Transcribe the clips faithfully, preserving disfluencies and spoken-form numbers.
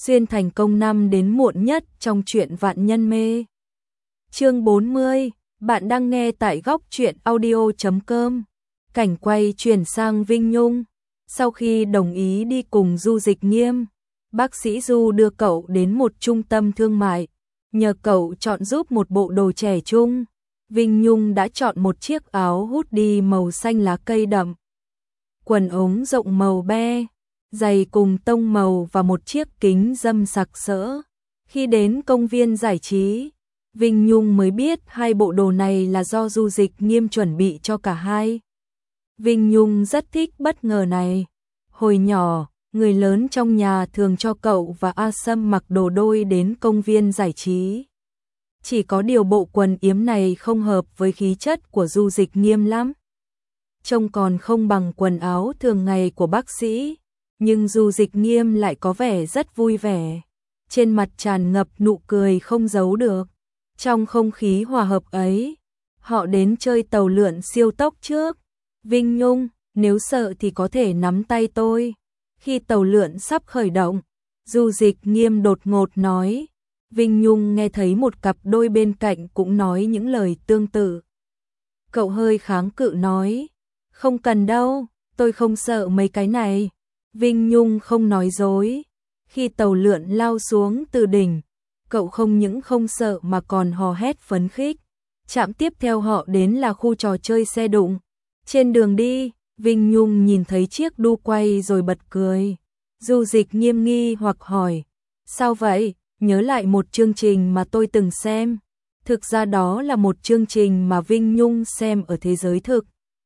xuyên thành công năm đến muộn nhất trong truyện Vạn Nhân Mê. Chương bốn mươi, bạn đang nghe tại góc truyện audio chấm com. Cảnh quay chuyển sang Vinh Nhung. Sau khi đồng ý đi cùng Du Dịch Nghiêm, bác sĩ Du đưa cậu đến một trung tâm thương mại, nhờ cậu chọn giúp một bộ đồ trẻ trung. Vinh Nhung đã chọn một chiếc áo hoodie màu xanh lá cây đậm, quần ống rộng màu be, giày cùng tông màu và một chiếc kính râm sặc sỡ. Khi đến công viên giải trí, Vinh Nhung mới biết hai bộ đồ này là do Du Dịch Nghiêm chuẩn bị cho cả hai. Vinh Nhung rất thích bất ngờ này. Hồi nhỏ, người lớn trong nhà thường cho cậu và A Sâm mặc đồ đôi đến công viên giải trí. Chỉ có điều bộ quần yếm này không hợp với khí chất của Du Dịch Nghiêm lắm. Trông còn không bằng quần áo thường ngày của bác sĩ, nhưng Du Dịch Nghiêm lại có vẻ rất vui vẻ. Trên mặt tràn ngập nụ cười không giấu được. Trong không khí hòa hợp ấy, họ đến chơi tàu lượn siêu tốc trước. Vinh Nhung, nếu sợ thì có thể nắm tay tôi. Khi tàu lượn sắp khởi động, Du Dịch Nghiêm đột ngột nói. Vinh Nhung nghe thấy một cặp đôi bên cạnh cũng nói những lời tương tự. Cậu hơi kháng cự nói, không cần đâu, tôi không sợ mấy cái này. Vinh Nhung không nói dối. Khi tàu lượn lao xuống từ đỉnh, cậu không những không sợ mà còn hò hét phấn khích. Trạm tiếp theo họ đến là khu trò chơi xe đụng. Trên đường đi, Vinh Nhung nhìn thấy chiếc đu quay rồi bật cười. Du Dịch Nghiêm nghi hoặc hỏi, sao vậy? Nhớ lại một chương trình mà tôi từng xem. Thực ra đó là một chương trình mà Vinh Nhung xem ở thế giới thực.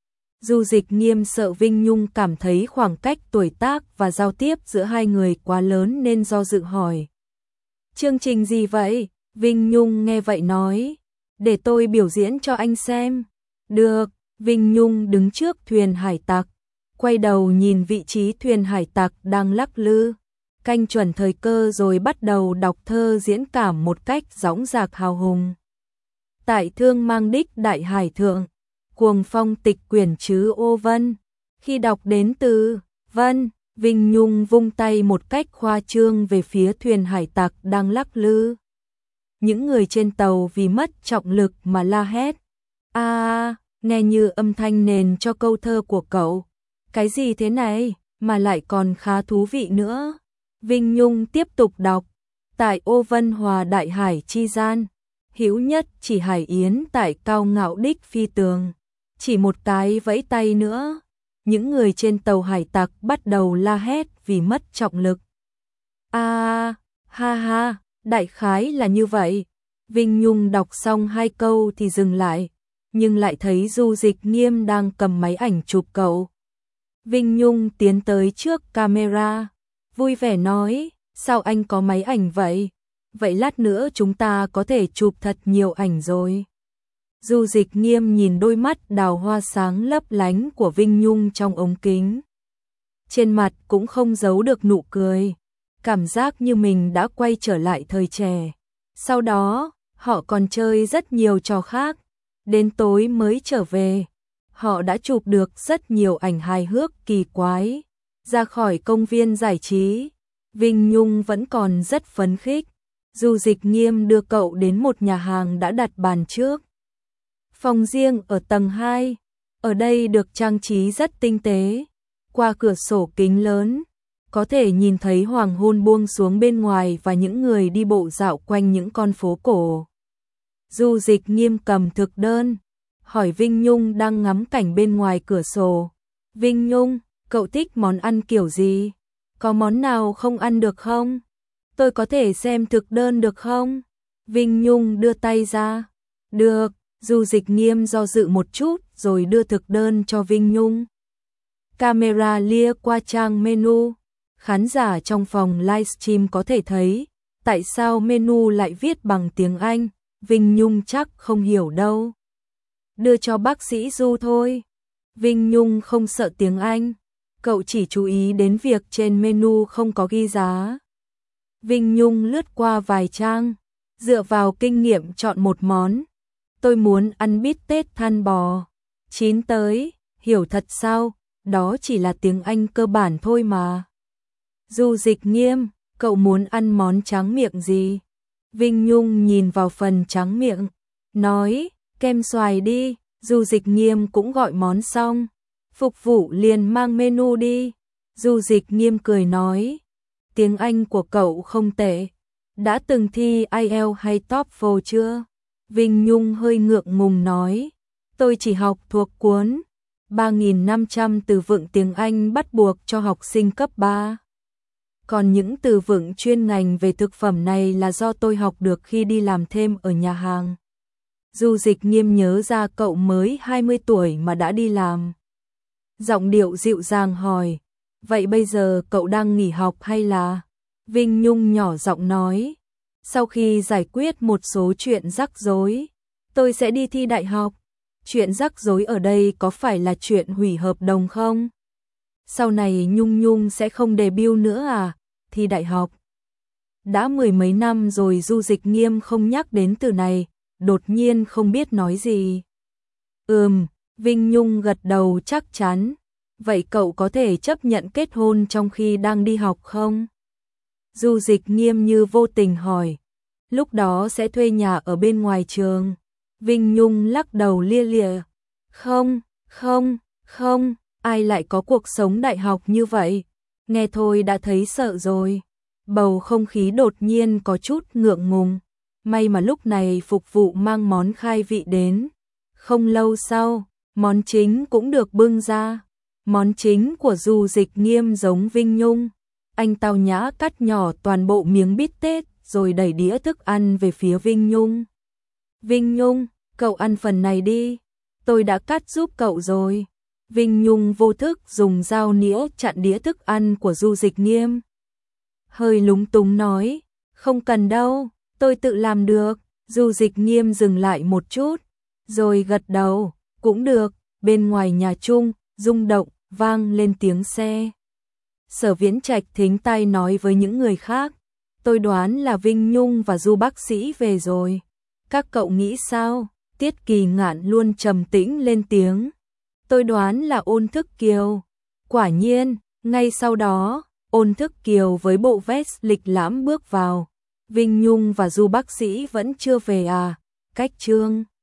Du Dịch Nghiêm sợ Vinh Nhung cảm thấy khoảng cách tuổi tác và giao tiếp giữa hai người quá lớn nên do dự hỏi. Chương trình gì vậy? Vinh Nhung nghe vậy nói, để tôi biểu diễn cho anh xem. Được. Vinh Nhung đứng trước thuyền hải tặc, quay đầu nhìn vị trí thuyền hải tặc đang lắc lư, canh chuẩn thời cơ rồi bắt đầu đọc thơ diễn cảm một cách dõng dạc hào hùng. Tại thương mang đích đại hải thượng, cuồng phong tịch quyển chứ ô vân. Khi đọc đến từ vân, Vinh Nhung vung tay một cách khoa trương về phía thuyền hải tặc đang lắc lư. Những người trên tàu vì mất trọng lực mà la hét. A, nghe như âm thanh nền cho câu thơ của cậu. Cái gì thế này, mà lại còn khá thú vị nữa. Vinh Nhung tiếp tục đọc. Tại ô vân hòa đại hải chi gian, hữu nhất chỉ hải yến tại cao ngạo đích phi tường. Chỉ một cái vẫy tay nữa, những người trên tàu hải tặc bắt đầu la hét vì mất trọng lực. A, ha ha, đại khái là như vậy. Vinh Nhung đọc xong hai câu thì dừng lại, nhưng lại thấy Du Dịch Nghiêm đang cầm máy ảnh chụp cậu. Vinh Nhung tiến tới trước camera, vui vẻ nói, sao anh có máy ảnh vậy? Vậy lát nữa chúng ta có thể chụp thật nhiều ảnh rồi. Du Dịch Nghiêm nhìn đôi mắt đào hoa sáng lấp lánh của Vinh Nhung trong ống kính. Trên mặt cũng không giấu được nụ cười, cảm giác như mình đã quay trở lại thời trẻ. Sau đó, họ còn chơi rất nhiều trò khác. Đến tối mới trở về, họ đã chụp được rất nhiều ảnh hài hước kỳ quái. Ra khỏi công viên giải trí, Vinh Nhung vẫn còn rất phấn khích. Du Dịch Nghiêm đưa cậu đến một nhà hàng đã đặt bàn trước. Phòng riêng ở tầng hai, ở đây được trang trí rất tinh tế. Qua cửa sổ kính lớn, có thể nhìn thấy hoàng hôn buông xuống bên ngoài và những người đi bộ dạo quanh những con phố cổ. Du Dịch Nghiêm cầm thực đơn, hỏi Vinh Nhung đang ngắm cảnh bên ngoài cửa sổ. Vinh Nhung, cậu thích món ăn kiểu gì? Có món nào không ăn được không? Tôi có thể xem thực đơn được không? Vinh Nhung đưa tay ra. Được. Du Dịch Nghiêm do dự một chút rồi đưa thực đơn cho Vinh Nhung. Camera lia qua trang menu. Khán giả trong phòng livestream có thể thấy tại sao menu lại viết bằng tiếng Anh. Vinh Nhung chắc không hiểu đâu. Đưa cho bác sĩ Du thôi. Vinh Nhung không sợ tiếng Anh. Cậu chỉ chú ý đến việc trên menu không có ghi giá. Vinh Nhung lướt qua vài trang, dựa vào kinh nghiệm chọn một món. Tôi muốn ăn bít tết than bò. Chín tới, hiểu thật sao? Đó chỉ là tiếng Anh cơ bản thôi mà. Du Dịch Nghiêm, cậu muốn ăn món tráng miệng gì? Vinh Nhung nhìn vào phần tráng miệng, nói, kem xoài đi. Du Dịch Nghiêm cũng gọi món xong, phục vụ liền mang menu đi. Du Dịch Nghiêm cười nói, tiếng Anh của cậu không tệ, đã từng thi ai eo hay TOEFL chưa? Vinh Nhung hơi ngượng ngùng nói, tôi chỉ học thuộc cuốn ba nghìn năm trăm từ vựng tiếng Anh bắt buộc cho học sinh cấp ba. Còn những từ vựng chuyên ngành về thực phẩm này là do tôi học được khi đi làm thêm ở nhà hàng. Du Dịch Nghiêm nhớ ra cậu mới hai mươi tuổi mà đã đi làm. Giọng điệu dịu dàng hỏi, vậy bây giờ cậu đang nghỉ học hay là? Vinh Nhung nhỏ giọng nói, sau khi giải quyết một số chuyện rắc rối, tôi sẽ đi thi đại học. Chuyện rắc rối ở đây có phải là chuyện hủy hợp đồng không? Sau này Nhung Nhung sẽ không debut nữa à? Thi đại học. Đã mười mấy năm rồi Du Dịch Nghiêm không nhắc đến từ này, đột nhiên không biết nói gì. Ừm, Vinh Nhung gật đầu chắc chắn. Vậy cậu có thể chấp nhận kết hôn trong khi đang đi học không? Du Dịch Nghiêm như vô tình hỏi. Lúc đó sẽ thuê nhà ở bên ngoài trường. Vinh Nhung lắc đầu lia lịa. Không, không, không, ai lại có cuộc sống đại học như vậy? Nghe thôi đã thấy sợ rồi. Bầu không khí đột nhiên có chút ngượng ngùng. May mà lúc này phục vụ mang món khai vị đến. Không lâu sau, món chính cũng được bưng ra. Món chính của Du Dịch Nghiêm giống Vinh Nhung. Anh tao nhã cắt nhỏ toàn bộ miếng bít tết rồi đẩy đĩa thức ăn về phía Vinh Nhung. Vinh Nhung, cậu ăn phần này đi. Tôi đã cắt giúp cậu rồi. Vinh Nhung vô thức dùng dao nĩa chặn đĩa thức ăn của Du Dịch Nghiêm. Hơi lúng túng nói, không cần đâu, tôi tự làm được. Du Dịch Nghiêm dừng lại một chút, rồi gật đầu, cũng được. Bên ngoài nhà chung, rung động, vang lên tiếng xe. Sở Viễn Trạch thính tai nói với những người khác, tôi đoán là Vinh Nhung và Du bác sĩ về rồi. Các cậu nghĩ sao? Tiết Kỳ Ngạn luôn trầm tĩnh lên tiếng. Tôi đoán là Ôn Thức Kiều. Quả nhiên, ngay sau đó, Ôn Thức Kiều với bộ vest lịch lãm bước vào. Vinh Nhung và Du bác sĩ vẫn chưa về à? Cách chương